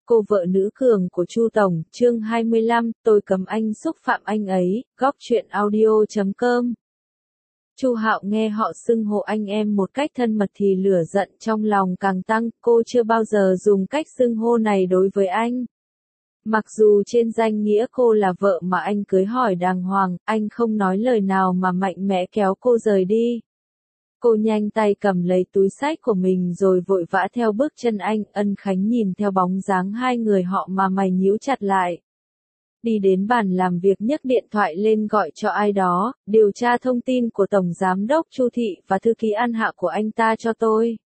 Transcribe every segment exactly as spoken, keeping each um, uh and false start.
Cô vợ nữ cường của Chu Tổng, chương hai mươi lăm, tôi cấm anh xúc phạm anh ấy, góc truyện audio chấm com. Chu Hạo nghe họ xưng hô anh em một cách thân mật thì lửa giận trong lòng càng tăng, cô chưa bao giờ dùng cách xưng hô này đối với anh. Mặc dù trên danh nghĩa cô là vợ mà anh cưới hỏi đàng hoàng, anh không nói lời nào mà mạnh mẽ kéo cô rời đi. Cô nhanh tay cầm lấy túi xách của mình rồi vội vã theo bước chân anh. Ân Khánh nhìn theo bóng dáng hai người họ mà mày nhíu chặt lại. Đi đến bàn làm việc nhấc điện thoại lên gọi cho ai đó, điều tra thông tin của Tổng Giám đốc Chu Thị và thư ký An Hạ của anh ta cho tôi.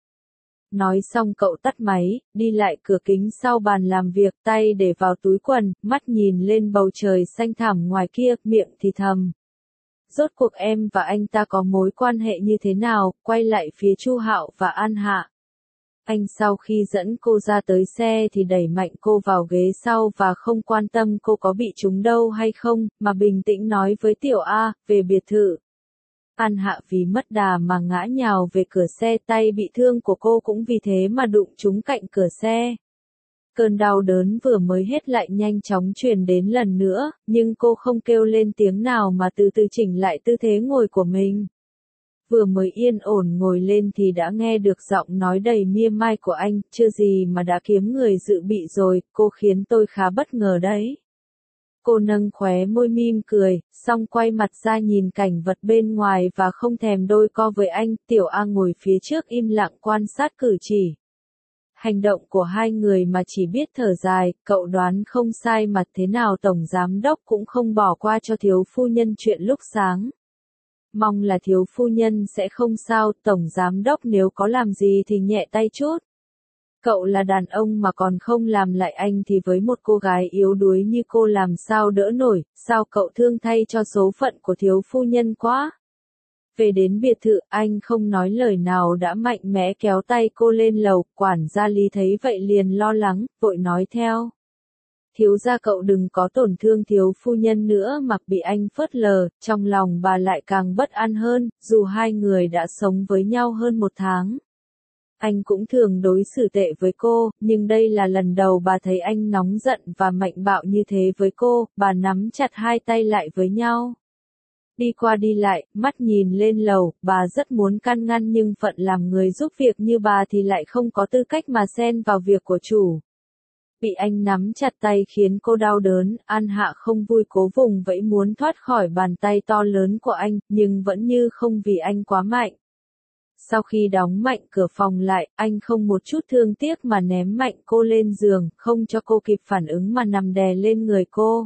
Nói xong cậu tắt máy, đi lại cửa kính sau bàn làm việc, tay để vào túi quần, mắt nhìn lên bầu trời xanh thẳm ngoài kia, miệng thì thầm. Rốt cuộc em và anh ta có mối quan hệ như thế nào? Quay lại phía Chu Hạo và An Hạ. Anh sau khi dẫn cô ra tới xe thì đẩy mạnh cô vào ghế sau và không quan tâm cô có bị trúng đâu hay không, mà bình tĩnh nói với Tiểu A, về biệt thự. An Hạ vì mất đà mà ngã nhào về cửa xe, tay bị thương của cô cũng vì thế mà đụng trúng cạnh cửa xe. Cơn đau đớn vừa mới hết lại nhanh chóng truyền đến lần nữa, nhưng cô không kêu lên tiếng nào mà từ từ chỉnh lại tư thế ngồi của mình. Vừa mới yên ổn ngồi lên thì đã nghe được giọng nói đầy mỉa mai của anh, chưa gì mà đã kiếm người dự bị rồi, cô khiến tôi khá bất ngờ đấy. Cô nâng khóe môi mỉm cười, xong quay mặt ra nhìn cảnh vật bên ngoài và không thèm đôi co với anh. Tiểu A ngồi phía trước im lặng quan sát cử chỉ. Hành động của hai người mà chỉ biết thở dài, cậu đoán không sai mà thế nào Tổng Giám đốc cũng không bỏ qua cho thiếu phu nhân chuyện lúc sáng. Mong là thiếu phu nhân sẽ không sao, Tổng Giám đốc nếu có làm gì thì nhẹ tay chút. Cậu là đàn ông mà còn không làm lại anh thì với một cô gái yếu đuối như cô làm sao đỡ nổi, sao cậu thương thay cho số phận của thiếu phu nhân quá. Về đến biệt thự, anh không nói lời nào đã mạnh mẽ kéo tay cô lên lầu, quản gia Lý thấy vậy liền lo lắng, vội nói theo. Thiếu gia cậu đừng có tổn thương thiếu phu nhân nữa mà bị anh phớt lờ, trong lòng bà lại càng bất an hơn, dù hai người đã sống với nhau hơn một tháng. Anh cũng thường đối xử tệ với cô, nhưng đây là lần đầu bà thấy anh nóng giận và mạnh bạo như thế với cô, bà nắm chặt hai tay lại với nhau. Đi qua đi lại, mắt nhìn lên lầu, bà rất muốn can ngăn nhưng phận làm người giúp việc như bà thì lại không có tư cách mà xen vào việc của chủ. Bị anh nắm chặt tay khiến cô đau đớn, An Hạ không vui cố vùng vẫy muốn thoát khỏi bàn tay to lớn của anh, nhưng vẫn như không vì anh quá mạnh. Sau khi đóng mạnh cửa phòng lại, anh không một chút thương tiếc mà ném mạnh cô lên giường, không cho cô kịp phản ứng mà nằm đè lên người cô.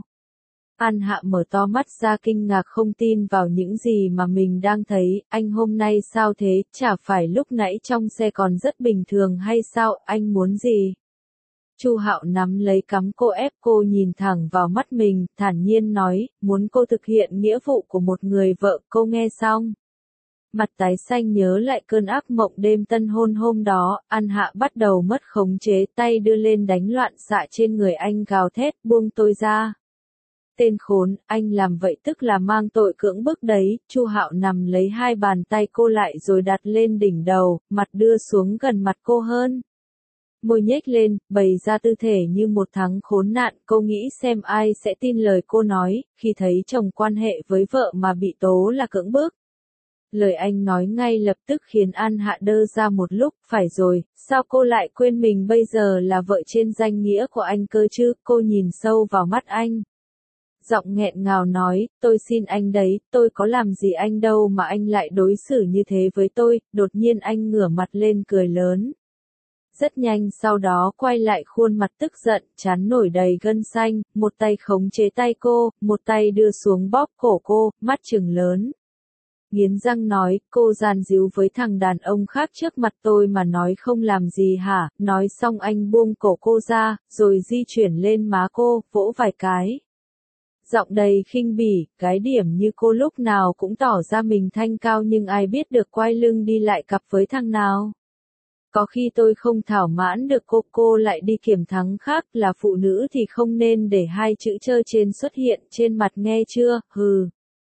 An Hạ mở to mắt ra kinh ngạc không tin vào những gì mà mình đang thấy, anh hôm nay sao thế, chả phải lúc nãy trong xe còn rất bình thường hay sao, anh muốn gì? Chu Hạo nắm lấy cằm cô ép cô nhìn thẳng vào mắt mình, thản nhiên nói, muốn cô thực hiện nghĩa vụ của một người vợ, cô nghe xong. Mặt tái xanh nhớ lại cơn ác mộng đêm tân hôn hôm đó, An Hạ bắt đầu mất khống chế, tay đưa lên đánh loạn xạ trên người anh gào thét, buông tôi ra. Tên khốn, anh làm vậy tức là mang tội cưỡng bức đấy. Chu Hạo nằm lấy hai bàn tay cô lại rồi đặt lên đỉnh đầu, mặt đưa xuống gần mặt cô hơn. Môi nhếch lên, bày ra tư thể như một thằng khốn nạn, cô nghĩ xem ai sẽ tin lời cô nói, khi thấy chồng quan hệ với vợ mà bị tố là cưỡng bức. Lời anh nói ngay lập tức khiến An Hạ đơ ra một lúc, phải rồi, sao cô lại quên mình bây giờ là vợ trên danh nghĩa của anh cơ chứ, cô nhìn sâu vào mắt anh. Giọng nghẹn ngào nói, tôi xin anh đấy, tôi có làm gì anh đâu mà anh lại đối xử như thế với tôi, đột nhiên anh ngửa mặt lên cười lớn. Rất nhanh sau đó quay lại khuôn mặt tức giận, trán nổi đầy gân xanh, một tay khống chế tay cô, một tay đưa xuống bóp cổ cô, mắt trừng lớn. Nghiến răng nói, cô gian díu với thằng đàn ông khác trước mặt tôi mà nói không làm gì hả, nói xong anh buông cổ cô ra, rồi di chuyển lên má cô, vỗ vài cái. Giọng đầy khinh bỉ, cái điểm như cô lúc nào cũng tỏ ra mình thanh cao nhưng ai biết được quay lưng đi lại cặp với thằng nào. Có khi tôi không thỏa mãn được cô, cô lại đi kiểm thắng khác, là phụ nữ thì không nên để hai chữ chơ trên xuất hiện trên mặt nghe chưa, hừ.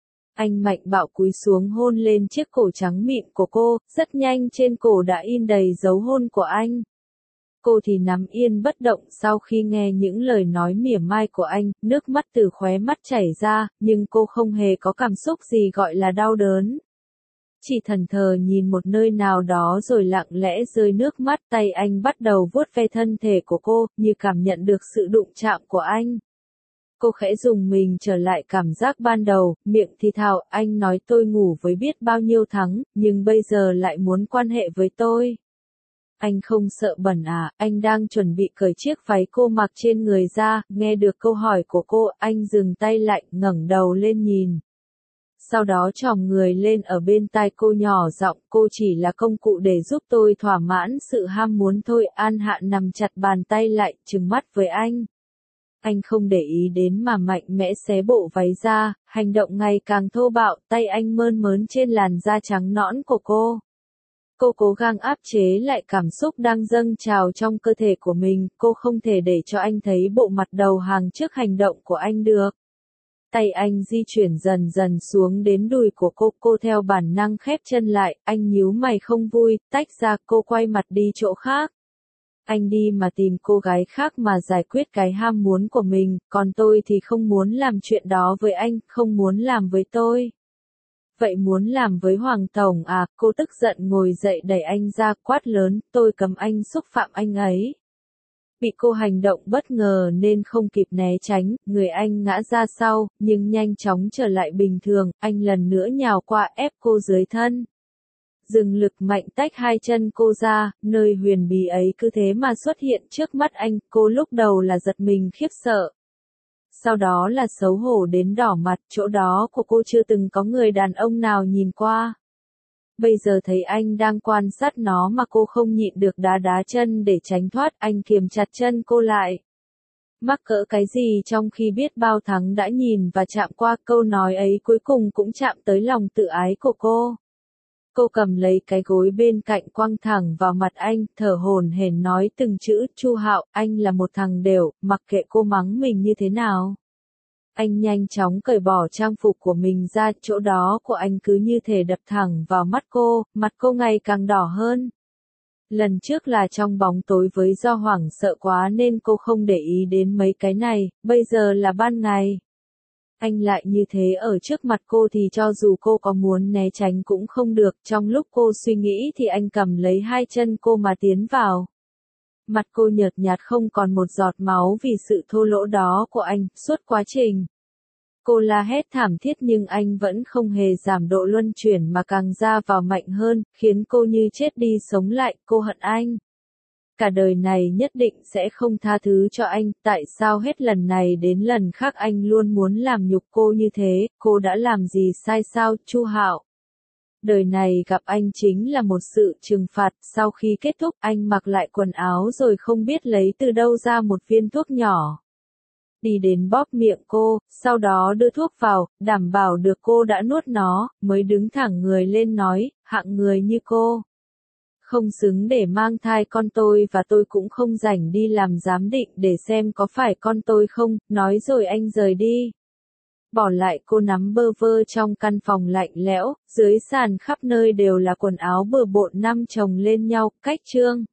Anh mạnh bạo cúi xuống hôn lên chiếc cổ trắng mịn của cô, rất nhanh trên cổ đã in đầy dấu hôn của anh. Cô thì nắm yên bất động sau khi nghe những lời nói mỉa mai của anh, nước mắt từ khóe mắt chảy ra, nhưng cô không hề có cảm xúc gì gọi là đau đớn. Chỉ thẫn thờ nhìn một nơi nào đó rồi lặng lẽ rơi nước mắt, tay anh bắt đầu vuốt ve thân thể của cô, như cảm nhận được sự đụng chạm của anh. Cô khẽ dùng mình trở lại cảm giác ban đầu, miệng thì thào, anh nói tôi ngủ với biết bao nhiêu tháng, nhưng bây giờ lại muốn quan hệ với tôi. Anh không sợ bẩn à, anh đang chuẩn bị cởi chiếc váy cô mặc trên người ra, nghe được câu hỏi của cô, anh dừng tay lại, ngẩng đầu lên nhìn. Sau đó chòm người lên ở bên tai cô nhỏ giọng, cô chỉ là công cụ để giúp tôi thỏa mãn sự ham muốn thôi. An Hạ nằm chặt bàn tay lại, trừng mắt với anh. Anh không để ý đến mà mạnh mẽ xé bộ váy ra, hành động ngày càng thô bạo, tay anh mơn mớn trên làn da trắng nõn của cô. Cô cố gắng áp chế lại cảm xúc đang dâng trào trong cơ thể của mình, cô không thể để cho anh thấy bộ mặt đầu hàng trước hành động của anh được. Tay anh di chuyển dần dần xuống đến đùi của cô, cô theo bản năng khép chân lại, anh nhíu mày không vui, tách ra, cô quay mặt đi chỗ khác. Anh đi mà tìm cô gái khác mà giải quyết cái ham muốn của mình, còn tôi thì không muốn làm chuyện đó với anh, không muốn làm với tôi. Vậy muốn làm với Hoàng Tổng à, cô tức giận ngồi dậy đẩy anh ra, quát lớn, tôi cấm anh xúc phạm anh ấy. Bị cô hành động bất ngờ nên không kịp né tránh, người anh ngã ra sau, nhưng nhanh chóng trở lại bình thường, anh lần nữa nhào qua ép cô dưới thân. Dừng lực mạnh tách hai chân cô ra, nơi huyền bí ấy cứ thế mà xuất hiện trước mắt anh, cô lúc đầu là giật mình khiếp sợ. Sau đó là xấu hổ đến đỏ mặt, chỗ đó của cô chưa từng có người đàn ông nào nhìn qua. Bây giờ thấy anh đang quan sát nó mà cô không nhịn được đá đá chân để tránh thoát, anh kiềm chặt chân cô lại. Mắc cỡ cái gì trong khi biết bao tháng đã nhìn và chạm qua, câu nói ấy cuối cùng cũng chạm tới lòng tự ái của cô. Cô cầm lấy cái gối bên cạnh quăng thẳng vào mặt anh, thở hổn hển nói từng chữ, Chu Hạo, anh là một thằng đểu, mặc kệ cô mắng mình như thế nào. Anh nhanh chóng cởi bỏ trang phục của mình ra, chỗ đó của anh cứ như thể đập thẳng vào mắt cô, mặt cô ngày càng đỏ hơn. Lần trước là trong bóng tối với do hoảng sợ quá nên cô không để ý đến mấy cái này, bây giờ là ban ngày. Anh lại như thế ở trước mặt cô thì cho dù cô có muốn né tránh cũng không được, trong lúc cô suy nghĩ thì anh cầm lấy hai chân cô mà tiến vào. Mặt cô nhợt nhạt không còn một giọt máu vì sự thô lỗ đó của anh, suốt quá trình. Cô la hét thảm thiết nhưng anh vẫn không hề giảm độ luân chuyển mà càng ra vào mạnh hơn, khiến cô như chết đi sống lại, cô hận anh. Cả đời này nhất định sẽ không tha thứ cho anh, tại sao hết lần này đến lần khác anh luôn muốn làm nhục cô như thế, cô đã làm gì sai sao, Chu Hạo? Đời này gặp anh chính là một sự trừng phạt, sau khi kết thúc anh mặc lại quần áo rồi không biết lấy từ đâu ra một viên thuốc nhỏ. Đi đến bóp miệng cô, sau đó đưa thuốc vào, đảm bảo được cô đã nuốt nó, mới đứng thẳng người lên nói, hạng người như cô. Không xứng để mang thai con tôi và tôi cũng không rảnh đi làm giám định để xem có phải con tôi không, nói rồi anh rời đi. Bỏ lại cô nắm bơ vơ trong căn phòng lạnh lẽo, dưới sàn khắp nơi đều là quần áo bừa bộn năm chồng lên nhau, cách chương.